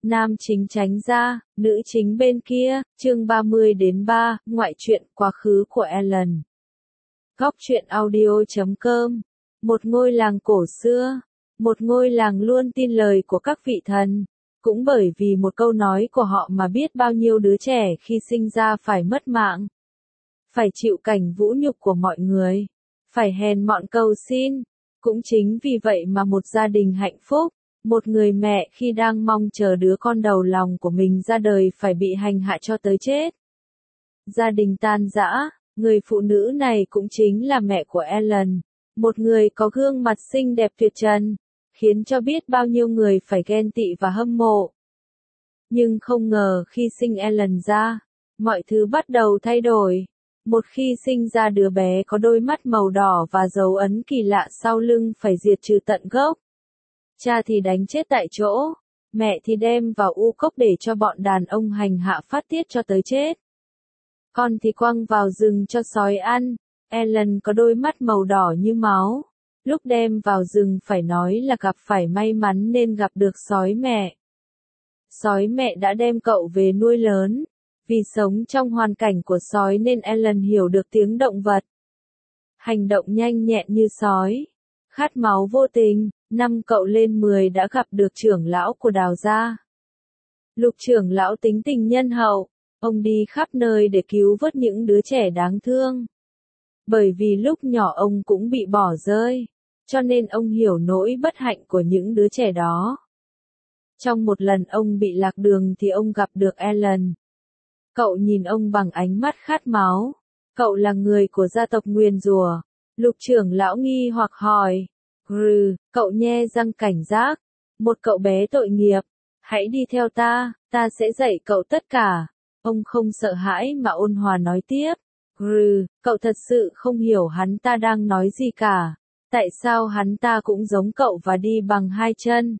Nam chính tránh ra, nữ chính bên kia, chương 30-3, ngoại truyện quá khứ của Ellen. Góc truyện audio.com. Một ngôi làng cổ xưa, một ngôi làng luôn tin lời của các vị thần. Cũng bởi vì một câu nói của họ mà biết bao nhiêu đứa trẻ khi sinh ra phải mất mạng. Phải chịu cảnh vũ nhục của mọi người. Phải hèn mọn cầu xin. Cũng chính vì vậy mà một gia đình hạnh phúc, một người mẹ khi đang mong chờ đứa con đầu lòng của mình ra đời phải bị hành hạ cho tới chết. Gia đình tan rã, người phụ nữ này cũng chính là mẹ của Ellen, một người có gương mặt xinh đẹp tuyệt trần, khiến cho biết bao nhiêu người phải ghen tị và hâm mộ. Nhưng không ngờ khi sinh Ellen ra, mọi thứ bắt đầu thay đổi. Một khi sinh ra đứa bé có đôi mắt màu đỏ và dấu ấn kỳ lạ sau lưng phải diệt trừ tận gốc. Cha thì đánh chết tại chỗ, mẹ thì đem vào u cốc để cho bọn đàn ông hành hạ phát tiết cho tới chết. Con thì quăng vào rừng cho sói ăn. Ellen có đôi mắt màu đỏ như máu. Lúc đem vào rừng phải nói là gặp phải may mắn nên gặp được sói mẹ. Sói mẹ đã đem cậu về nuôi lớn. Vì sống trong hoàn cảnh của sói nên Ellen hiểu được tiếng động vật. Hành động nhanh nhẹn như sói. Khát máu vô tình, năm cậu lên 10 đã gặp được trưởng lão của Đào gia. Lục trưởng lão tính tình nhân hậu, ông đi khắp nơi để cứu vớt những đứa trẻ đáng thương. Bởi vì lúc nhỏ ông cũng bị bỏ rơi, cho nên ông hiểu nỗi bất hạnh của những đứa trẻ đó. Trong một lần ông bị lạc đường thì ông gặp được Ellen. Cậu nhìn ông bằng ánh mắt khát máu. Cậu là người của gia tộc nguyền rủa. Lục trưởng lão nghi hoặc hỏi. Cậu nhe răng cảnh giác. Một cậu bé tội nghiệp. Hãy đi theo ta sẽ dạy cậu tất cả. Ông không sợ hãi mà ôn hòa nói tiếp. Cậu thật sự không hiểu hắn ta đang nói gì cả. Tại sao hắn ta cũng giống cậu và đi bằng hai chân?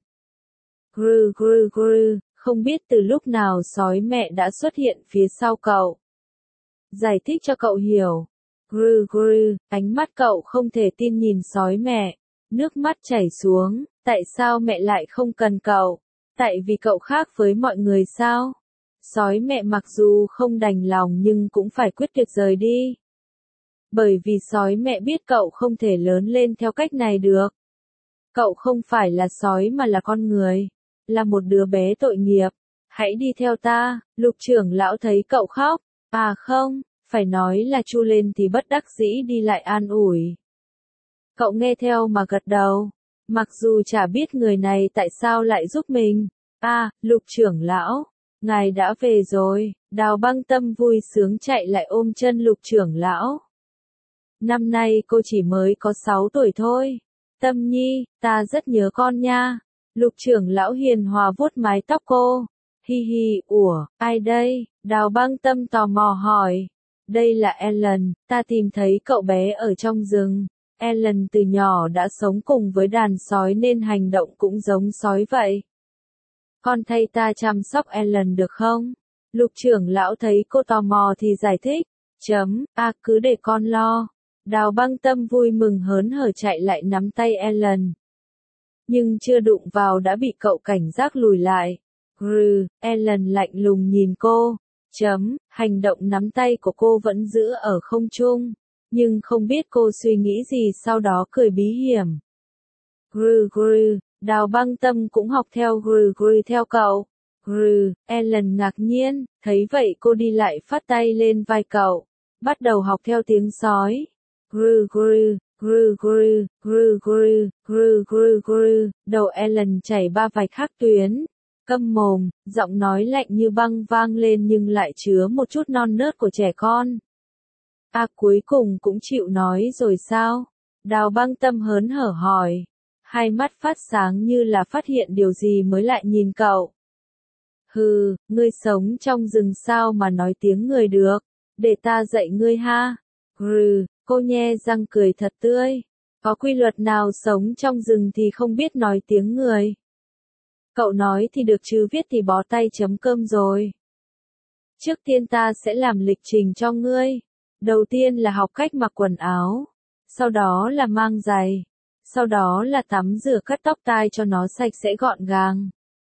Không biết từ lúc nào sói mẹ đã xuất hiện phía sau cậu. Giải thích cho cậu hiểu. Ánh mắt cậu không thể tin nhìn sói mẹ. Nước mắt chảy xuống. Tại sao mẹ lại không cần cậu? Tại vì cậu khác với mọi người sao? Sói mẹ mặc dù không đành lòng nhưng cũng phải quyết tuyệt rời đi. Bởi vì sói mẹ biết cậu không thể lớn lên theo cách này được. Cậu không phải là sói mà là con người. Là một đứa bé tội nghiệp. Hãy đi theo ta. Lục trưởng lão thấy cậu khóc. À không, phải nói là chu lên thì bất đắc dĩ đi lại an ủi. Cậu nghe theo mà gật đầu. Mặc dù chả biết người này tại sao lại giúp mình. Lục trưởng lão, ngài đã về rồi. Đào Băng Tâm vui sướng chạy lại ôm chân lục trưởng lão. Năm nay cô chỉ mới có 6 tuổi thôi. Tâm Nhi, ta rất nhớ con nha. Lục trưởng lão hiền hòa vuốt mái tóc cô. Hi hi, ai đây? Đào Băng Tâm tò mò hỏi. Đây là Ellen, ta tìm thấy cậu bé ở trong rừng. Ellen từ nhỏ đã sống cùng với đàn sói nên hành động cũng giống sói vậy. Con thay ta chăm sóc Ellen được không? Lục trưởng lão thấy cô tò mò thì giải thích. Cứ để con lo. Đào Băng Tâm vui mừng hớn hở chạy lại nắm tay Ellen. Nhưng chưa đụng vào đã bị cậu cảnh giác lùi lại. Ellen lạnh lùng nhìn cô. Hành động nắm tay của cô vẫn giữ ở không trung. Nhưng không biết cô suy nghĩ gì sau đó cười bí hiểm. Đào Băng Tâm cũng học theo theo cậu. Ellen ngạc nhiên, thấy vậy cô đi lại phát tay lên vai cậu. Bắt đầu học theo tiếng sói. Đầu Ellen chảy 3 vạch khác tuyến. Câm mồm, giọng nói lạnh như băng vang lên nhưng lại chứa một chút non nớt của trẻ con. Cuối cùng cũng chịu nói rồi sao? Đào Băng Tâm hớn hở hỏi. Hai mắt phát sáng như là phát hiện điều gì mới lại nhìn cậu. Ngươi sống trong rừng sao mà nói tiếng người được? Để ta dạy ngươi ha. Cô nhe răng cười thật tươi. Có quy luật nào sống trong rừng thì không biết nói tiếng người? Cậu nói thì được chứ viết thì bó tay chấm cơm rồi. Trước tiên ta sẽ làm lịch trình cho ngươi. Đầu tiên là học cách mặc quần áo. Sau đó là mang giày. Sau đó là tắm rửa cắt tóc tai cho nó sạch sẽ gọn gàng.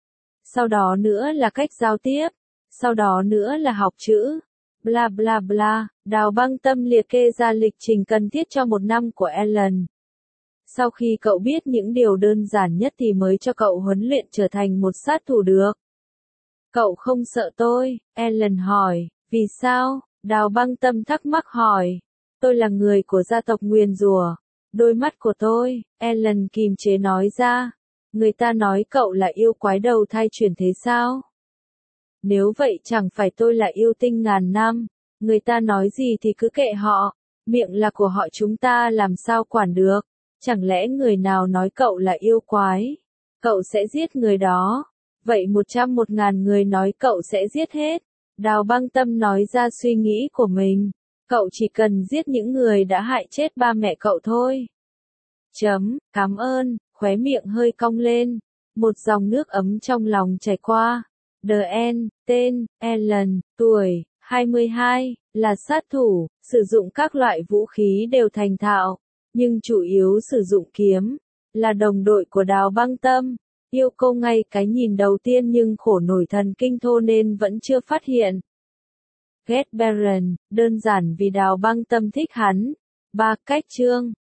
sau đó nữa là cách giao tiếp, sau đó nữa là học chữ. Bla bla bla, Đào Băng Tâm liệt kê ra lịch trình cần thiết cho một năm của Ellen. Sau khi cậu biết những điều đơn giản nhất thì mới cho cậu huấn luyện trở thành một sát thủ được. Cậu không sợ tôi? Ellen hỏi. Vì sao? Đào Băng Tâm thắc mắc hỏi. Tôi là người của gia tộc nguyền rủa. Đôi mắt của tôi, Ellen kìm chế nói ra. Người ta nói cậu là yêu quái đầu thai chuyển thế sao? Nếu vậy chẳng phải tôi là yêu tinh ngàn năm. Người ta nói gì thì cứ kệ họ. Miệng là của họ, chúng ta làm sao quản được. Chẳng lẽ người nào nói cậu là yêu quái, cậu sẽ giết người đó. Vậy 100.000 người nói cậu sẽ giết hết. Đào Băng Tâm nói ra suy nghĩ của mình. Cậu chỉ cần giết những người đã hại chết ba mẹ cậu thôi. Cảm ơn, khóe miệng hơi cong lên. Một dòng nước ấm trong lòng chảy qua. The tên, Ellen, tuổi, 22, là sát thủ, sử dụng các loại vũ khí đều thành thạo, nhưng chủ yếu sử dụng kiếm, là đồng đội của Đào Băng Tâm. Yêu cô ngay cái nhìn đầu tiên nhưng khổ nổi thần kinh thô nên vẫn chưa phát hiện. Ghét Baron, đơn giản vì Đào Băng Tâm thích hắn. 3 cách chương.